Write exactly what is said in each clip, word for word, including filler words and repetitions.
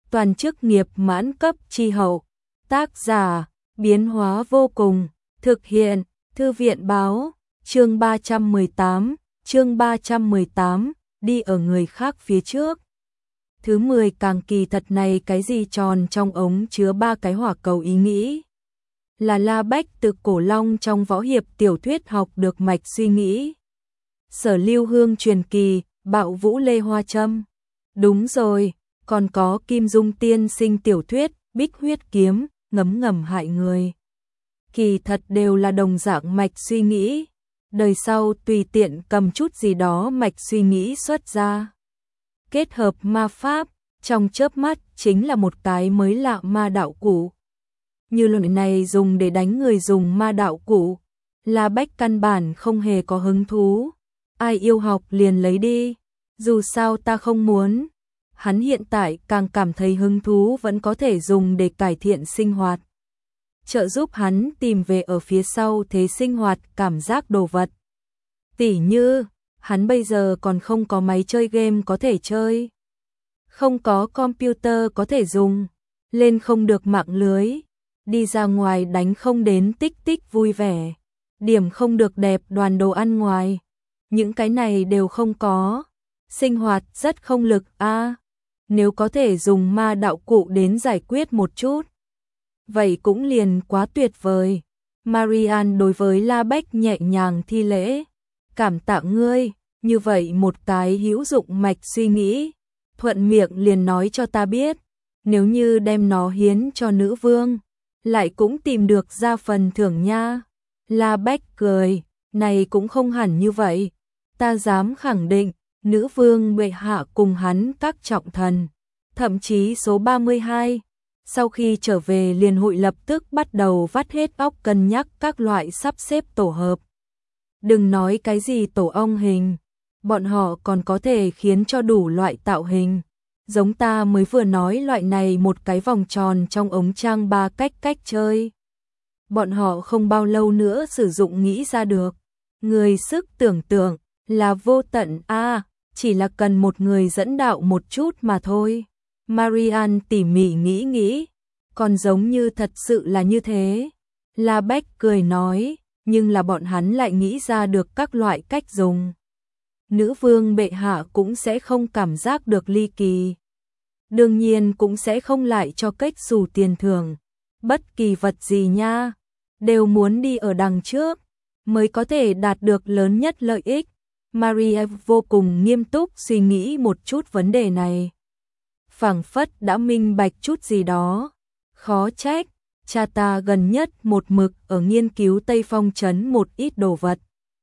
toàn chức nghiệp mãn cấp chi hậu. Tác giả, biến hóa vô cùng, thực hiện, Thư viện báo, chương ba trăm mười tám, chương ba trăm mười tám, đi ở người khác phía trước. Thứ mười càng kỳ thật này cái gì tròn trong ống chứa ba cái hỏa cầu ý nghĩ. Là La Bách từ cổ long trong võ hiệp tiểu thuyết học được mạch suy nghĩ. Sở Lưu Hương truyền kỳ, Bạo Vũ Lê Hoa Trâm. Đúng rồi, còn có Kim Dung tiên sinh tiểu thuyết, Bích Huyết Kiếm, ngấm ngầm hại người. Kỳ thật đều là đồng dạng mạch suy nghĩ. Đời sau tùy tiện cầm chút gì đó mạch suy nghĩ xuất ra. Kết hợp ma pháp, trong chớp mắt chính là một cái mới lạ ma đạo cụ. Như loại này dùng để đánh người dùng ma đạo cụ, La Bách căn bản không hề có hứng thú. Ai yêu học liền lấy đi, dù sao ta không muốn. Hắn hiện tại càng cảm thấy hứng thú vẫn có thể dùng để cải thiện sinh hoạt. Trợ giúp hắn tìm về ở phía sau thế sinh hoạt cảm giác đồ vật. Tỉ như, hắn bây giờ còn không có máy chơi game có thể chơi. Không có computer có thể dùng, lên không được mạng lưới, đi ra ngoài đánh không đến tích tích vui vẻ, điểm không được đẹp đoàn đồ ăn ngoài. Những cái này đều không có, sinh hoạt rất không lực a. À, nếu có thể dùng ma đạo cụ đến giải quyết một chút, vậy cũng liền quá tuyệt vời. Marian đối với La Bách nhẹ nhàng thi lễ, cảm tạ ngươi, như vậy một cái hữu dụng mạch suy nghĩ, thuận miệng liền nói cho ta biết, nếu như đem nó hiến cho nữ vương, lại cũng tìm được ra phần thưởng nha. La Bách cười, này cũng không hẳn như vậy, ta dám khẳng định, nữ vương bệ hạ cùng hắn các trọng thần, thậm chí số ba mươi hai, sau khi trở về liền hội lập tức bắt đầu vắt hết óc cân nhắc các loại sắp xếp tổ hợp. Đừng nói cái gì tổ ong hình, bọn họ còn có thể khiến cho đủ loại tạo hình. Giống ta mới vừa nói loại này một cái vòng tròn trong ống trang ba cách cách chơi. Bọn họ không bao lâu nữa sử dụng nghĩ ra được. Người sức tưởng tượng là vô tận a, à, chỉ là cần một người dẫn đạo một chút mà thôi. Marian tỉ mỉ nghĩ nghĩ, còn giống như thật sự là như thế. La Bách cười nói, nhưng là bọn hắn lại nghĩ ra được các loại cách dùng. Nữ vương bệ hạ cũng sẽ không cảm giác được ly kỳ. Đương nhiên cũng sẽ không lại cho cách xù tiền thưởng. Bất kỳ vật gì nha, đều muốn đi ở đằng trước, mới có thể đạt được lớn nhất lợi ích. Maria vô cùng nghiêm túc suy nghĩ một chút vấn đề này. Phảng phất đã minh bạch chút gì đó. Khó trách, cha ta gần nhất một mực ở nghiên cứu Tây Phong Trấn một ít đồ vật.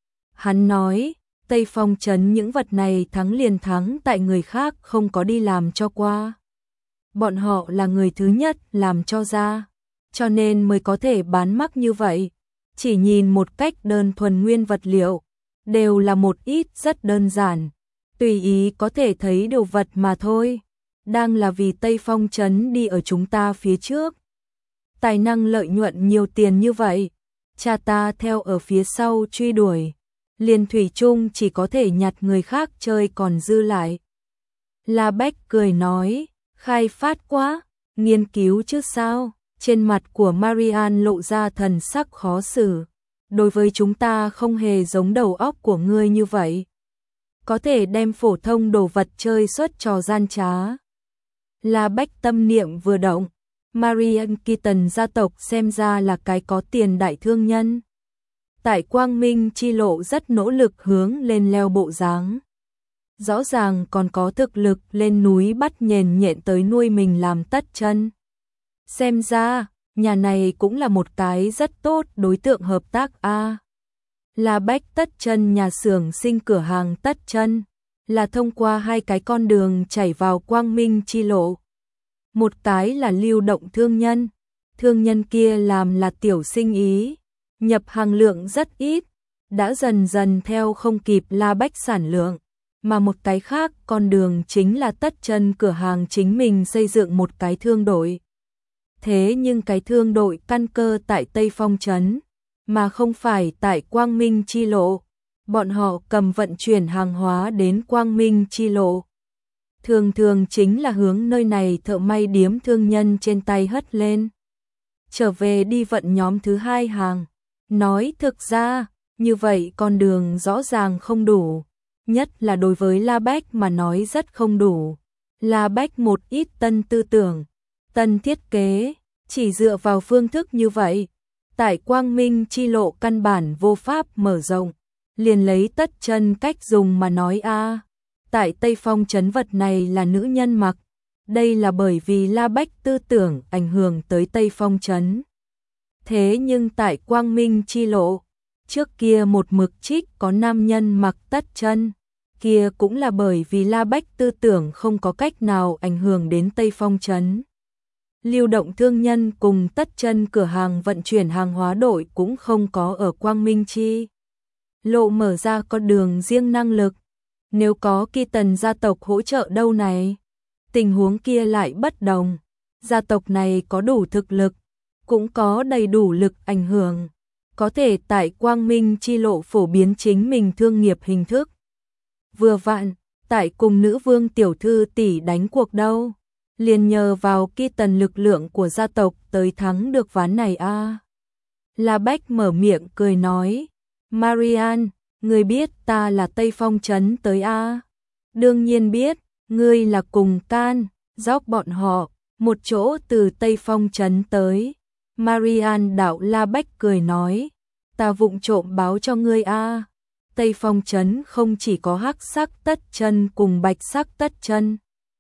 Hắn nói, Tây Phong Trấn những vật này thắng liền thắng tại người khác không có đi làm cho qua. Bọn họ là người thứ nhất làm cho ra, cho nên mới có thể bán mắc như vậy. Chỉ nhìn một cách đơn thuần nguyên vật liệu, đều là một ít rất đơn giản, tùy ý có thể thấy đồ vật mà thôi. Đang là vì Tây Phong Trấn đi ở chúng ta phía trước. Tài năng lợi nhuận nhiều tiền như vậy, cha ta theo ở phía sau truy đuổi, liền thủy chung chỉ có thể nhặt người khác chơi còn dư lại. La Bách cười nói, khai phát quá, nghiên cứu chứ sao. Trên mặt của Marian lộ ra thần sắc khó xử. Đối với chúng ta không hề giống đầu óc của ngươi như vậy. Có thể đem phổ thông đồ vật chơi xuất trò gian trá. La Bách tâm niệm vừa động, Marian Keaton gia tộc xem ra là cái có tiền đại thương nhân. Tại Quang Minh chi lộ rất nỗ lực hướng lên leo bộ dáng. Rõ ràng còn có thực lực lên núi bắt nhền nhện tới nuôi mình làm tất chân. Xem ra, nhà này cũng là một cái rất tốt đối tượng hợp tác a. À, là Bách tất chân nhà xưởng sinh cửa hàng tất chân, là thông qua hai cái con đường chảy vào Quang Minh chi lộ. Một cái là lưu động thương nhân, thương nhân kia làm là tiểu sinh ý, nhập hàng lượng rất ít, đã dần dần theo không kịp La Bách sản lượng, mà một cái khác con đường chính là tất chân cửa hàng chính mình xây dựng một cái thương đội. Thế nhưng cái thương đội căn cơ tại Tây Phong Trấn, mà không phải tại Quang Minh chi lộ. Bọn họ cầm vận chuyển hàng hóa đến Quang Minh chi lộ. thường thường chính là hướng nơi này thợ may điếm thương nhân trên tay hất lên. Trở về đi vận nhóm thứ hai hàng. Nói thực ra, như vậy con đường rõ ràng không đủ, nhất là đối với La Bách mà nói rất không đủ. La Bách một ít tân tư tưởng, tân thiết kế, chỉ dựa vào phương thức như vậy, tại Quang Minh chi lộ căn bản vô pháp mở rộng, liền lấy Tất Chân cách dùng mà nói a, tại Tây Phong trấn vật này là nữ nhân mặc, đây là bởi vì La Bách tư tưởng ảnh hưởng tới Tây Phong trấn. Thế nhưng tại Quang Minh chi lộ, trước kia một mực trích có nam nhân mặc Tất Chân, kia cũng là bởi vì La Bách tư tưởng không có cách nào ảnh hưởng đến Tây Phong trấn. Lưu động thương nhân cùng Tất Chân cửa hàng vận chuyển hàng hóa đội cũng không có ở Quang Minh chi lộ mở ra con đường riêng năng lực. Nếu có Kỳ Tần gia tộc hỗ trợ đâu này, tình huống kia lại bất đồng. Gia tộc này có đủ thực lực, cũng có đầy đủ lực ảnh hưởng, có thể tại Quang Minh chi lộ phổ biến chính mình thương nghiệp hình thức. Vừa vặn, tại cùng nữ vương tiểu thư tỷ đánh cuộc đâu, liền nhờ vào Kỳ Tần lực lượng của gia tộc tới thắng được ván này a. À. La Bách mở miệng cười nói, Marian, ngươi biết ta là Tây Phong trấn tới a? À? Đương nhiên biết, ngươi là cùng Can, dốc bọn họ, một chỗ từ Tây Phong trấn tới. Marian đạo La Bách cười nói, ta vụng trộm báo cho ngươi a. À. Tây Phong trấn không chỉ có hắc sắc Tất Chân cùng bạch sắc Tất Chân,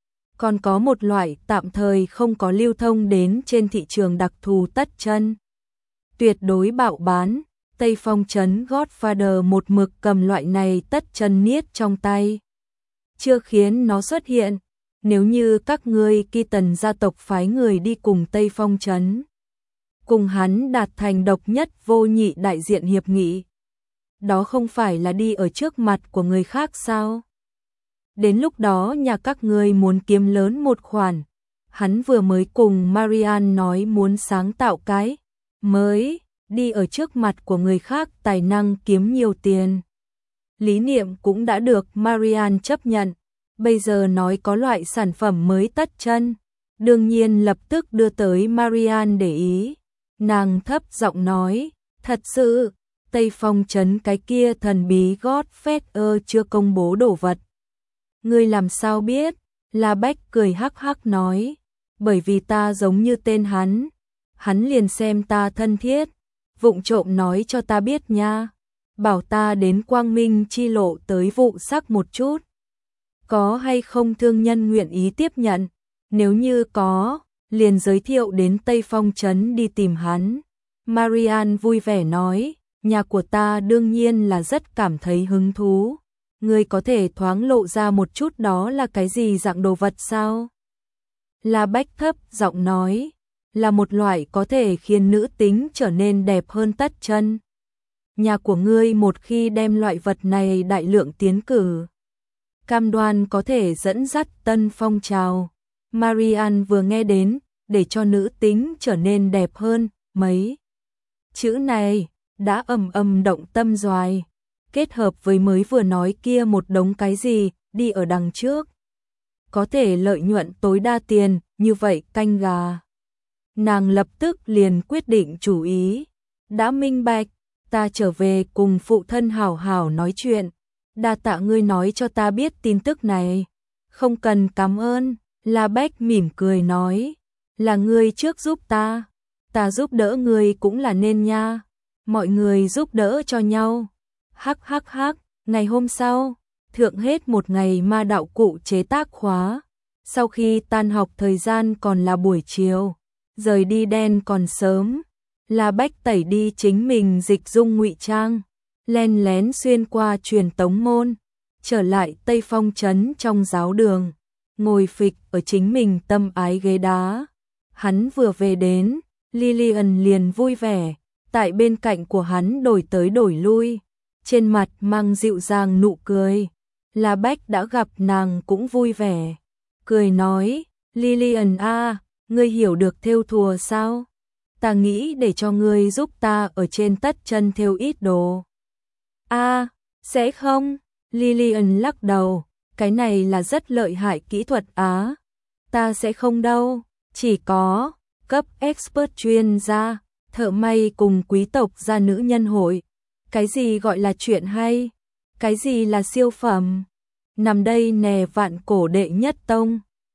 còn có một loại tạm thời không có lưu thông đến trên thị trường đặc thù Tất Chân. Tuyệt đối bạo bán, Tây Phong trấn Godfather một mực cầm loại này Tất Chân niết trong tay. Chưa khiến nó xuất hiện, nếu như các ngươi Kỳ Tần gia tộc phái người đi cùng Tây Phong trấn, cùng hắn đạt thành độc nhất vô nhị đại diện hiệp nghị, đó không phải là đi ở trước mặt của người khác sao? Đến lúc đó nhà các ngươi muốn kiếm lớn một khoản, hắn vừa mới cùng Marian nói muốn sáng tạo cái mới, đi ở trước mặt của người khác tài năng kiếm nhiều tiền. Lý niệm cũng đã được Marian chấp nhận, bây giờ nói có loại sản phẩm mới Tất Chân, đương nhiên lập tức đưa tới Marian để ý. Nàng thấp giọng nói, thật sự, Tây Phong trấn cái kia thần bí Godfather chưa công bố đồ vật. Ngươi làm sao biết? La Bách cười hắc hắc nói, bởi vì ta giống như tên hắn, hắn liền xem ta thân thiết, vụng trộm nói cho ta biết nha, bảo ta đến Quang Minh chi lộ tới vụ sắc một chút. Có hay không thương nhân nguyện ý tiếp nhận? Nếu như có, liền giới thiệu đến Tây Phong trấn đi tìm hắn. Marian vui vẻ nói, nhà của ta đương nhiên là rất cảm thấy hứng thú. Ngươi có thể thoáng lộ ra một chút đó là cái gì dạng đồ vật sao? La Bách thấp giọng nói, là một loại có thể khiến nữ tính trở nên đẹp hơn Tất Chân. Nhà của ngươi một khi đem loại vật này đại lượng tiến cử, cam đoan có thể dẫn dắt tân phong trào. Marian vừa nghe đến, để cho nữ tính trở nên đẹp hơn, mấy chữ này đã ầm ầm động tâm doài, kết hợp với mới vừa nói kia một đống cái gì, đi ở đằng trước. Có thể lợi nhuận tối đa tiền, như vậy canh gà. Nàng lập tức liền quyết định chủ ý, đã minh bạch, ta trở về cùng phụ thân hảo hảo nói chuyện, đa tạ ngươi nói cho ta biết tin tức này. Không cần cảm ơn, La Bách mỉm cười nói, là ngươi trước giúp ta, ta giúp đỡ ngươi cũng là nên nha, mọi người giúp đỡ cho nhau. Hắc hắc hắc, ngày hôm sau, thượng hết một ngày ma đạo cụ chế tác khóa, sau khi tan học thời gian còn là buổi chiều, rời đi đen còn sớm, La Bách tẩy đi chính mình dịch dung ngụy trang, len lén xuyên qua truyền tống môn, trở lại Tây Phong trấn trong giáo đường, ngồi phịch ở chính mình tâm ái ghế đá. Hắn vừa về đến, Lillian liền vui vẻ, tại bên cạnh của hắn đổi tới đổi lui, trên mặt mang dịu dàng nụ cười. La Bách đã gặp nàng cũng vui vẻ, cười nói, Lillian a, ngươi hiểu được thêu thùa sao? Ta nghĩ để cho ngươi giúp ta ở trên Tất Chân thêu ít đồ. A, sẽ không? Lillian lắc đầu, cái này là rất lợi hại kỹ thuật á. Ta sẽ không đâu, chỉ có cấp expert chuyên gia, thợ may cùng quý tộc gia nữ nhân hội. Cái gì gọi là chuyện hay? Cái gì là siêu phẩm? Nằm đây nè vạn cổ đệ nhất tông.